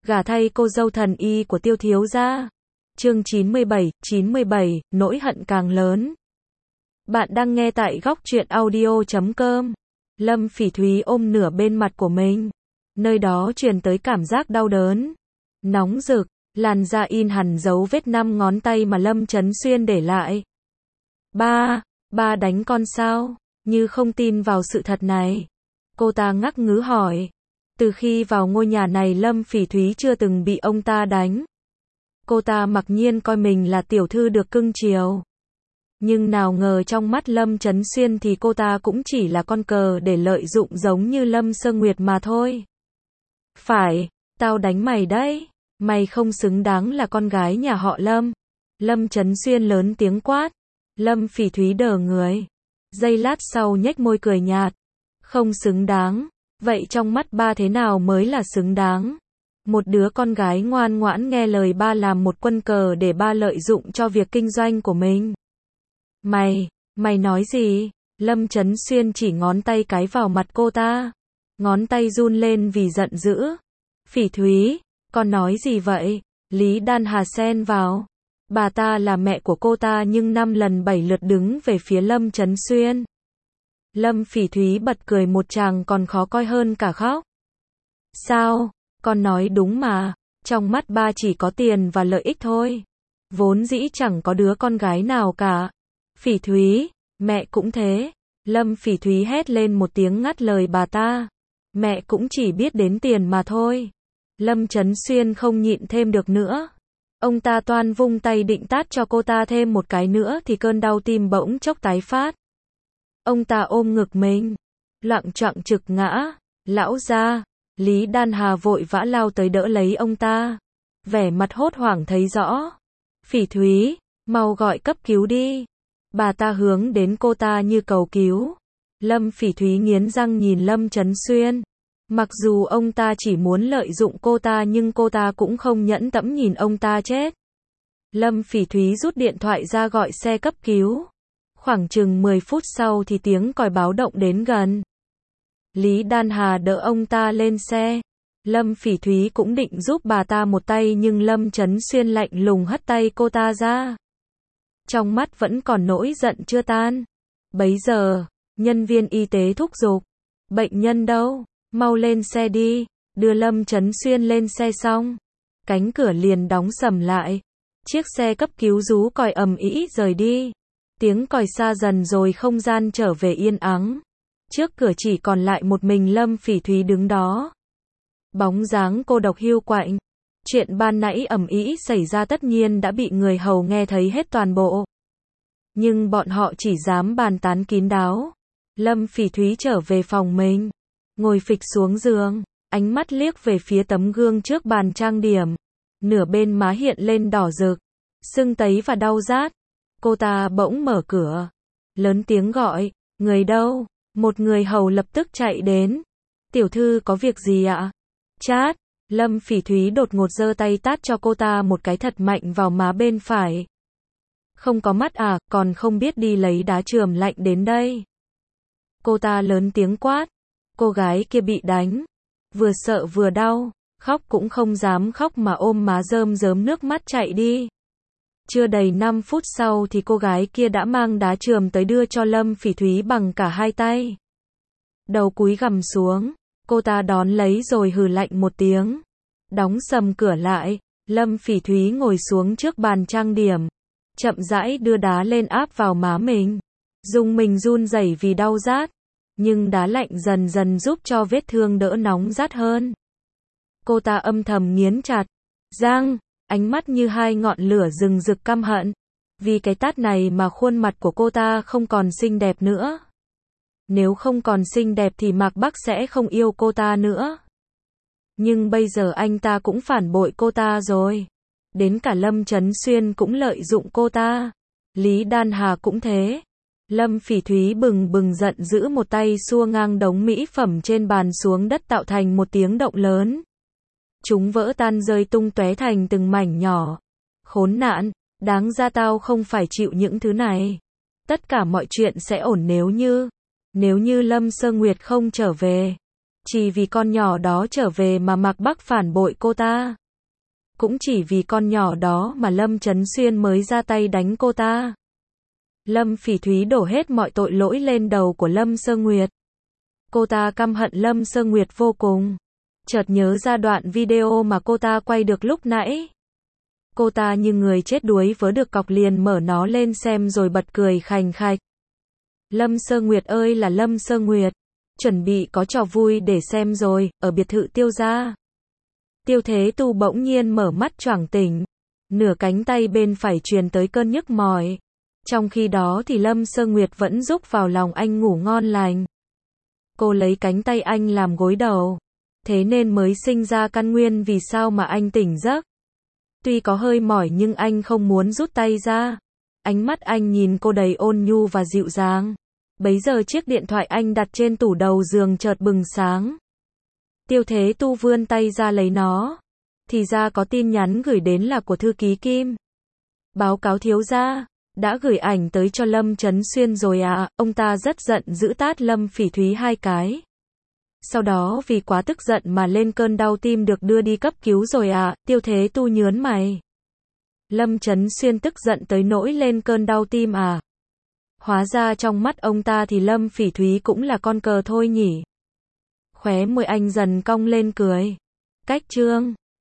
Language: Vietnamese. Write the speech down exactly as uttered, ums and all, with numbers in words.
gả thay cô dâu thần y của Tiêu thiếu gia. Chương chín mươi bảy, chín mươi bảy, nỗi hận càng lớn. Bạn đang nghe tại góc truyện audio chấm com. Lâm Phỉ Thúy ôm nửa bên mặt của mình. Nơi đó truyền tới cảm giác đau đớn, nóng rực, làn da in hẳn dấu vết năm ngón tay mà Lâm Chấn Xuyên để lại. Ba, ba đánh con sao? Như không tin vào sự thật này. Cô ta ngắc ngứ hỏi. Từ khi vào ngôi nhà này Lâm Phỉ Thúy chưa từng bị ông ta đánh. Cô ta mặc nhiên coi mình là tiểu thư được cưng chiều. Nhưng nào ngờ trong mắt Lâm Chấn Xuyên thì cô ta cũng chỉ là con cờ để lợi dụng giống như Lâm Sơ Nguyệt mà thôi. Phải, tao đánh mày đấy. Mày không xứng đáng là con gái nhà họ Lâm. Lâm Chấn Xuyên lớn tiếng quát. Lâm Phỉ Thúy đờ người. Giây lát sau nhếch môi cười nhạt. Không xứng đáng. Vậy trong mắt ba thế nào mới là xứng đáng? Một đứa con gái ngoan ngoãn nghe lời ba làm một quân cờ để ba lợi dụng cho việc kinh doanh của mình. Mày, mày nói gì? Lâm Chấn Xuyên chỉ ngón tay cái vào mặt cô ta. Ngón tay run lên vì giận dữ. Phỉ Thúy, con nói gì vậy? Lý Đan Hà xen vào. Bà ta là mẹ của cô ta nhưng năm lần bảy lượt đứng về phía Lâm Chấn Xuyên. Lâm Phỉ Thúy bật cười một tràng còn khó coi hơn cả khóc. Sao? Con nói đúng mà. Trong mắt ba chỉ có tiền và lợi ích thôi. Vốn dĩ chẳng có đứa con gái nào cả. Phỉ Thúy, mẹ cũng thế. Lâm Phỉ Thúy hét lên một tiếng ngắt lời bà ta. Mẹ cũng chỉ biết đến tiền mà thôi. Lâm Chấn Xuyên không nhịn thêm được nữa. Ông ta toan vung tay định tát cho cô ta thêm một cái nữa thì cơn đau tim bỗng chốc tái phát. Ông ta ôm ngực mình, loạng choạng trực ngã. Lão gia, Lý Đan Hà vội vã lao tới đỡ lấy ông ta. Vẻ mặt hốt hoảng thấy rõ. Phỉ Thúy, mau gọi cấp cứu đi. Bà ta hướng đến cô ta như cầu cứu. Lâm Phỉ Thúy nghiến răng nhìn Lâm Chấn Xuyên. Mặc dù ông ta chỉ muốn lợi dụng cô ta nhưng cô ta cũng không nhẫn tẫm nhìn ông ta chết. Lâm Phỉ Thúy rút điện thoại ra gọi xe cấp cứu. Khoảng chừng mười phút sau thì tiếng còi báo động đến gần. Lý Đan Hà đỡ ông ta lên xe. Lâm Phỉ Thúy cũng định giúp bà ta một tay nhưng Lâm Chấn Xuyên lạnh lùng hất tay cô ta ra. Trong mắt vẫn còn nỗi giận chưa tan. Bấy giờ, nhân viên y tế thúc giục. Bệnh nhân đâu? Mau lên xe đi. Đưa Lâm Chấn Xuyên lên xe xong. Cánh cửa liền đóng sầm lại. Chiếc xe cấp cứu rú còi ầm ĩ rời đi. Tiếng còi xa dần rồi không gian trở về yên ắng. Trước cửa chỉ còn lại một mình Lâm Phỉ Thúy đứng đó. Bóng dáng cô độc hiu quạnh. Chuyện ban nãy ầm ĩ xảy ra tất nhiên đã bị người hầu nghe thấy hết toàn bộ. Nhưng bọn họ chỉ dám bàn tán kín đáo. Lâm Phỉ Thúy trở về phòng mình. Ngồi phịch xuống giường. Ánh mắt liếc về phía tấm gương trước bàn trang điểm. Nửa bên má hiện lên đỏ rực. Sưng tấy và đau rát. Cô ta bỗng mở cửa. Lớn tiếng gọi. Người đâu? Một người hầu lập tức chạy đến. Tiểu thư có việc gì ạ? Chát. Lâm Phỉ Thúy đột ngột giơ tay tát cho cô ta một cái thật mạnh vào má bên phải. Không có mắt à, còn không biết đi lấy đá chườm lạnh đến đây. Cô ta lớn tiếng quát. Cô gái kia bị đánh. Vừa sợ vừa đau. Khóc cũng không dám khóc mà ôm má rơm rớm nước mắt chạy đi. Chưa đầy năm phút sau thì cô gái kia đã mang đá chườm tới đưa cho Lâm Phỉ Thúy bằng cả hai tay. Đầu cúi gằm xuống. Cô ta đón lấy rồi hừ lạnh một tiếng. Đóng sầm cửa lại. Lâm Phỉ Thúy ngồi xuống trước bàn trang điểm. Chậm rãi đưa đá lên áp vào má mình. Dùng mình run rẩy vì đau rát. Nhưng đá lạnh dần dần giúp cho vết thương đỡ nóng rát hơn. Cô ta âm thầm nghiến chặt răng, ánh mắt như hai ngọn lửa rừng rực căm hận. Vì cái tát này mà khuôn mặt của cô ta không còn xinh đẹp nữa. Nếu không còn xinh đẹp thì Mạc Bắc sẽ không yêu cô ta nữa. Nhưng bây giờ anh ta cũng phản bội cô ta rồi. Đến cả Lâm Chấn Xuyên cũng lợi dụng cô ta. Lý Đan Hà cũng thế. Lâm Phỉ Thúy bừng bừng giận giữ một tay xua ngang đống mỹ phẩm trên bàn xuống đất tạo thành một tiếng động lớn. Chúng vỡ tan rơi tung tóe thành từng mảnh nhỏ. Khốn nạn, đáng ra tao không phải chịu những thứ này. Tất cả mọi chuyện sẽ ổn nếu như, nếu như Lâm Sơ Nguyệt không trở về. Chỉ vì con nhỏ đó trở về mà Mạc Bắc phản bội cô ta. Cũng chỉ vì con nhỏ đó mà Lâm Chấn Xuyên mới ra tay đánh cô ta. Lâm Phỉ Thúy đổ hết mọi tội lỗi lên đầu của Lâm Sơ Nguyệt. Cô ta căm hận Lâm Sơ Nguyệt vô cùng. Chợt nhớ ra đoạn video mà cô ta quay được lúc nãy. Cô ta như người chết đuối vớ được cọc liền mở nó lên xem rồi bật cười khành khạch. Lâm Sơ Nguyệt ơi là Lâm Sơ Nguyệt. Chuẩn bị có trò vui để xem rồi, ở biệt thự Tiêu gia. Tiêu Thế Tu bỗng nhiên mở mắt choàng tỉnh. Nửa cánh tay bên phải truyền tới cơn nhức mỏi. Trong khi đó thì Lâm Sơ Nguyệt vẫn rúc vào lòng anh ngủ ngon lành. Cô lấy cánh tay anh làm gối đầu. Thế nên mới sinh ra căn nguyên vì sao mà anh tỉnh giấc. Tuy có hơi mỏi nhưng anh không muốn rút tay ra. Ánh mắt anh nhìn cô đầy ôn nhu và dịu dàng. Bấy giờ chiếc điện thoại anh đặt trên tủ đầu giường chợt bừng sáng. Tiêu Thế Tu vươn tay ra lấy nó. Thì ra có tin nhắn gửi đến là của thư ký Kim. Báo cáo thiếu gia, đã gửi ảnh tới cho Lâm Chấn Xuyên rồi à, ông ta rất giận giữ tát Lâm Phỉ Thúy hai cái. Sau đó vì quá tức giận mà lên cơn đau tim được đưa đi cấp cứu rồi à, Tiêu Thế Tu nhớn mày. Lâm Chấn Xuyên tức giận tới nỗi lên cơn đau tim à. Hóa ra trong mắt ông ta thì Lâm Phỉ Thúy cũng là con cờ thôi nhỉ. Khóe môi anh dần cong lên cười. Cách chương